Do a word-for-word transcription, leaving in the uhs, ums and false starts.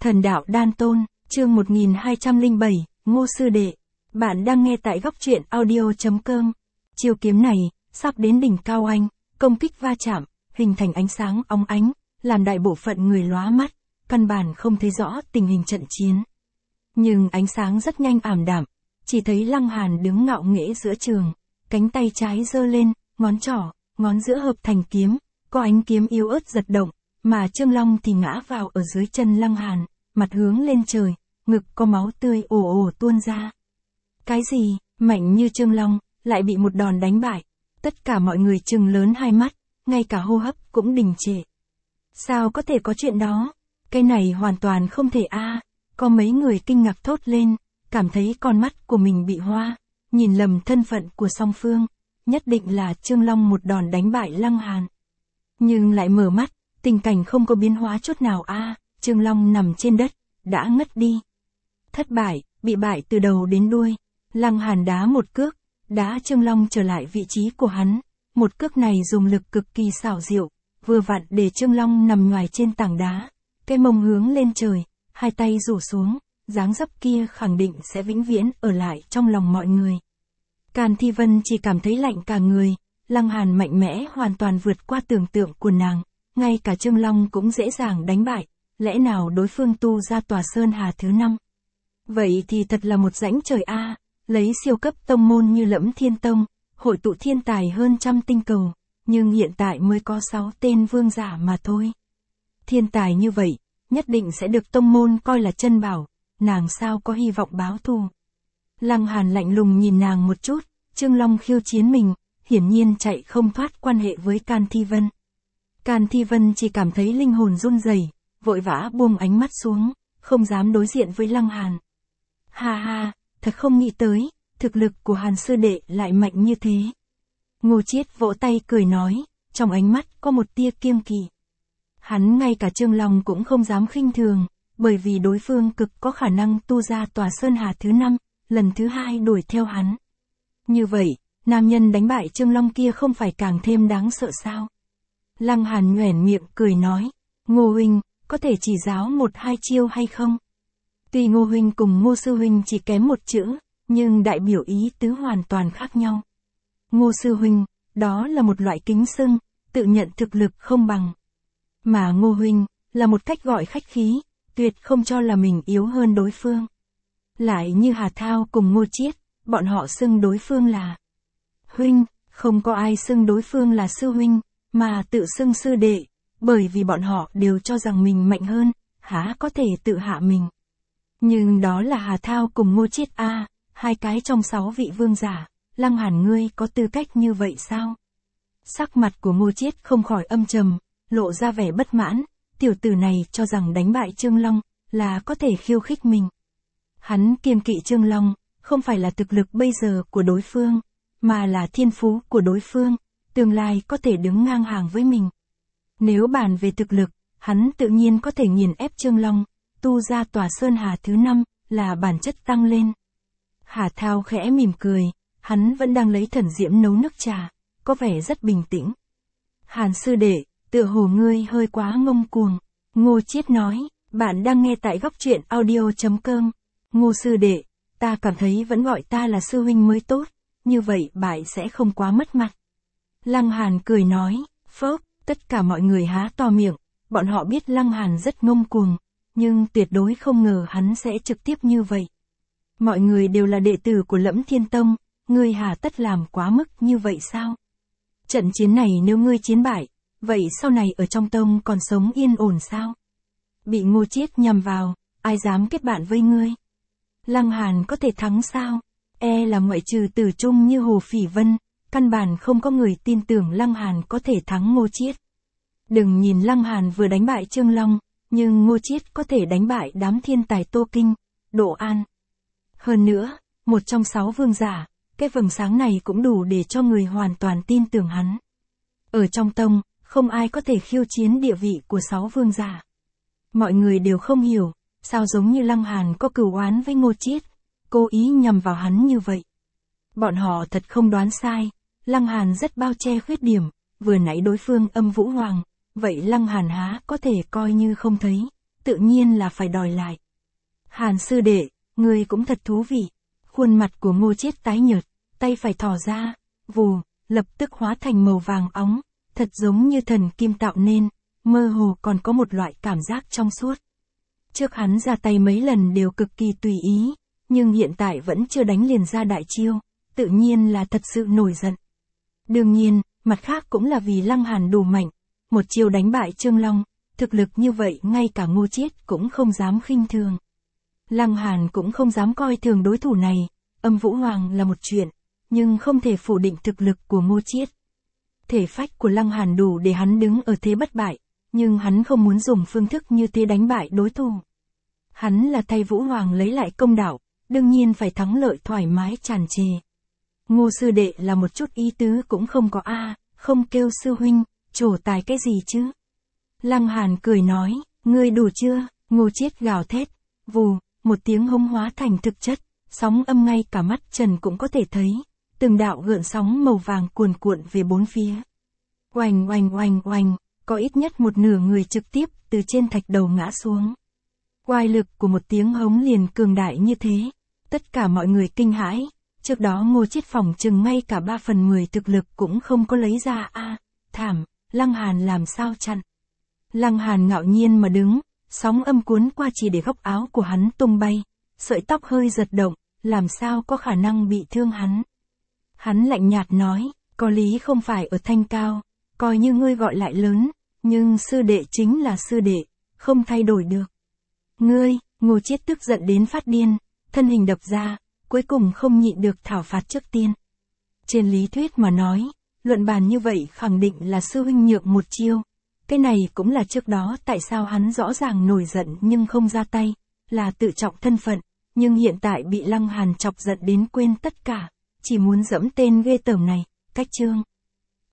Thần đạo đan tôn, chương một nghìn hai trăm lẻ bảy, Ngô sư đệ. Bạn đang nghe tại góc truyện audio.com. Chiêu kiếm này, sắp đến đỉnh cao anh, công kích va chạm, hình thành ánh sáng óng ánh, làm đại bộ phận người lóa mắt, căn bản không thấy rõ tình hình trận chiến. Nhưng ánh sáng rất nhanh ảm đạm, chỉ thấy Lăng Hàn đứng ngạo nghễ giữa trường, cánh tay trái giơ lên, ngón trỏ, ngón giữa hợp thành kiếm, có ánh kiếm yếu ớt giật động, mà Trương Long thì ngã vào ở dưới chân Lăng Hàn, mặt hướng lên trời, ngực có máu tươi ồ ồ tuôn ra. Cái gì, mạnh như Trương Long, lại bị một đòn đánh bại. Tất cả mọi người trừng lớn hai mắt, ngay cả hô hấp cũng đình trệ. Sao có thể có chuyện đó? Cái này hoàn toàn không thể a. À. Có mấy người kinh ngạc thốt lên, cảm thấy con mắt của mình bị hoa, nhìn lầm thân phận của song phương, nhất định là Trương Long một đòn đánh bại Lăng Hàn. Nhưng lại mở mắt, tình cảnh không có biến hóa chút nào a. À. Trương Long nằm trên đất, đã ngất đi. Thất bại, bị bại từ đầu đến đuôi. Lăng Hàn đá một cước, đá Trương Long trở lại vị trí của hắn. Một cước này dùng lực cực kỳ xảo diệu, vừa vặn để Trương Long nằm ngoài trên tảng đá, cái mông hướng lên trời, hai tay rủ xuống, dáng dấp kia khẳng định sẽ vĩnh viễn ở lại trong lòng mọi người. Càn Thi Vân chỉ cảm thấy lạnh cả người, Lăng Hàn mạnh mẽ hoàn toàn vượt qua tưởng tượng của nàng, ngay cả Trương Long cũng dễ dàng đánh bại, lẽ nào đối phương tu ra tòa Sơn Hà thứ năm? Vậy thì thật là một rãnh trời a, à, lấy siêu cấp tông môn như Lẫm Thiên Tông, hội tụ thiên tài hơn trăm tinh cầu, nhưng hiện tại mới có sáu tên vương giả mà thôi. Thiên tài như vậy, nhất định sẽ được tông môn coi là chân bảo, nàng sao có hy vọng báo thù. Lăng Hàn lạnh lùng nhìn nàng một chút, Trương Long khiêu chiến mình, hiển nhiên chạy không thoát quan hệ với Càn Thi Vân. Càn Thi Vân chỉ cảm thấy linh hồn run rẩy, vội vã buông ánh mắt xuống, không dám đối diện với Lăng Hàn. Ha ha, thật không nghĩ tới, thực lực của Hàn sư đệ lại mạnh như thế. Ngô Chiết vỗ tay cười nói, trong ánh mắt có một tia kiêng kỵ. Hắn ngay cả Trương Long cũng không dám khinh thường, bởi vì đối phương cực có khả năng tu ra tòa Sơn Hà thứ năm, lần thứ hai đuổi theo hắn. Như vậy, nam nhân đánh bại Trương Long kia không phải càng thêm đáng sợ sao? Lăng Hàn nhoẻn miệng cười nói, Ngô huynh, có thể chỉ giáo một hai chiêu hay không? Tuy Ngô huynh cùng Ngô sư huynh chỉ kém một chữ, nhưng đại biểu ý tứ hoàn toàn khác nhau. Ngô sư huynh, đó là một loại kính xưng, tự nhận thực lực không bằng. Mà Ngô huynh, là một cách gọi khách khí, tuyệt không cho là mình yếu hơn đối phương. Lại như Hà Thao cùng Ngô Chiết, bọn họ xưng đối phương là huynh, không có ai xưng đối phương là sư huynh, mà tự xưng sư đệ, bởi vì bọn họ đều cho rằng mình mạnh hơn, há có thể tự hạ mình. Nhưng đó là Hà Thao cùng Ngô Chiết a, à, hai cái trong sáu vị vương giả, Lăng Hàn ngươi có tư cách như vậy sao? Sắc mặt của Ngô Chiết không khỏi âm trầm, lộ ra vẻ bất mãn, tiểu tử này cho rằng đánh bại Trương Long, là có thể khiêu khích mình. Hắn kiêng kỵ Trương Long, không phải là thực lực bây giờ của đối phương, mà là thiên phú của đối phương, tương lai có thể đứng ngang hàng với mình. Nếu bàn về thực lực, hắn tự nhiên có thể nghiền ép Trương Long, tu ra tòa Sơn Hà thứ năm, là bản chất tăng lên. Hà Thao khẽ mỉm cười, hắn vẫn đang lấy thần diễm nấu nước trà, có vẻ rất bình tĩnh. Hàn sư đệ, tựa hồ ngươi hơi quá ngông cuồng. Ngô Chiết nói, bạn đang nghe tại góc truyện audio.com. Ngô sư đệ, ta cảm thấy vẫn gọi ta là sư huynh mới tốt, như vậy bại sẽ không quá mất mặt. Lăng Hàn cười nói, phốc, tất cả mọi người há to miệng, bọn họ biết Lăng Hàn rất ngông cuồng, nhưng tuyệt đối không ngờ hắn sẽ trực tiếp như vậy. Mọi người đều là đệ tử của Lẫm Thiên Tông, ngươi hà tất làm quá mức như vậy sao? Trận chiến này nếu ngươi chiến bại, vậy sau này ở trong tông còn sống yên ổn sao? Bị Ngô Chiết nhằm vào, ai dám kết bạn với ngươi? Lăng Hàn có thể thắng sao? E là ngoại trừ Tử Trung như Hồ Phỉ Vân, căn bản không có người tin tưởng Lăng Hàn có thể thắng Ngô Chiết. Đừng nhìn Lăng Hàn vừa đánh bại Trương Long, nhưng Ngô Chiết có thể đánh bại đám thiên tài Tô Kinh, Độ An. Hơn nữa, một trong sáu vương giả, cái vầng sáng này cũng đủ để cho người hoàn toàn tin tưởng hắn. Ở trong tông, không ai có thể khiêu chiến địa vị của sáu vương giả. Mọi người đều không hiểu, sao giống như Lăng Hàn có cừu oán với Ngô Chiết, cố ý nhằm vào hắn như vậy. Bọn họ thật không đoán sai, Lăng Hàn rất bao che khuyết điểm, vừa nãy đối phương âm vũ hoàng, vậy Lăng Hàn há có thể coi như không thấy, tự nhiên là phải đòi lại. Hàn sư đệ, ngươi cũng thật thú vị. Khuôn mặt của Ngô Chiết tái nhợt, tay phải thò ra, vù, lập tức hóa thành màu vàng óng, thật giống như thần kim tạo nên, mơ hồ còn có một loại cảm giác trong suốt. Trước hắn ra tay mấy lần đều cực kỳ tùy ý, nhưng hiện tại vẫn chưa đánh liền ra đại chiêu, tự nhiên là thật sự nổi giận. Đương nhiên, mặt khác cũng là vì Lăng Hàn đủ mạnh, một chiêu đánh bại Trương Long, thực lực như vậy ngay cả Ngô Chiết cũng không dám khinh thường. Lăng Hàn cũng không dám coi thường đối thủ này, Âm Vũ Hoàng là một chuyện, nhưng không thể phủ định thực lực của Ngô Chiết. Thể phách của Lăng Hàn đủ để hắn đứng ở thế bất bại, nhưng hắn không muốn dùng phương thức như thế đánh bại đối thủ. Hắn là thay Vũ Hoàng lấy lại công đạo, đương nhiên phải thắng lợi thoải mái tràn trề. Ngô sư đệ là một chút ý tứ cũng không có a, không kêu sư huynh, trổ tài cái gì chứ? Lăng Hàn cười nói, ngươi đủ chưa? Ngô Chiết gào thét, vù, một tiếng hống hóa thành thực chất, sóng âm ngay cả mắt Trần cũng có thể thấy, từng đạo gợn sóng màu vàng cuồn cuộn về bốn phía. Oành oành oành oành, có ít nhất một nửa người trực tiếp từ trên thạch đầu ngã xuống. Oai lực của một tiếng hống liền cường đại như thế, tất cả mọi người kinh hãi, trước đó Ngô Chiết phòng chừng ngay cả ba phần mười thực lực cũng không có lấy ra a, à, thảm, Lăng Hàn làm sao chặn. Lăng Hàn ngạo nhiên mà đứng, sóng âm cuốn qua chỉ để góc áo của hắn tung bay, sợi tóc hơi giật động, làm sao có khả năng bị thương hắn. Hắn lạnh nhạt nói, có lý không phải ở thanh cao, coi như ngươi gọi lại lớn, nhưng sư đệ chính là sư đệ, không thay đổi được. Ngươi, Ngô Chiết tức giận đến phát điên, thân hình đập ra, cuối cùng không nhịn được thảo phạt trước tiên. Trên lý thuyết mà nói, luận bàn như vậy khẳng định là sư huynh nhượng một chiêu. Cái này cũng là trước đó tại sao hắn rõ ràng nổi giận nhưng không ra tay, là tự trọng thân phận, nhưng hiện tại bị Lăng Hàn chọc giận đến quên tất cả, chỉ muốn dẫm tên ghê tởm này, cách chương.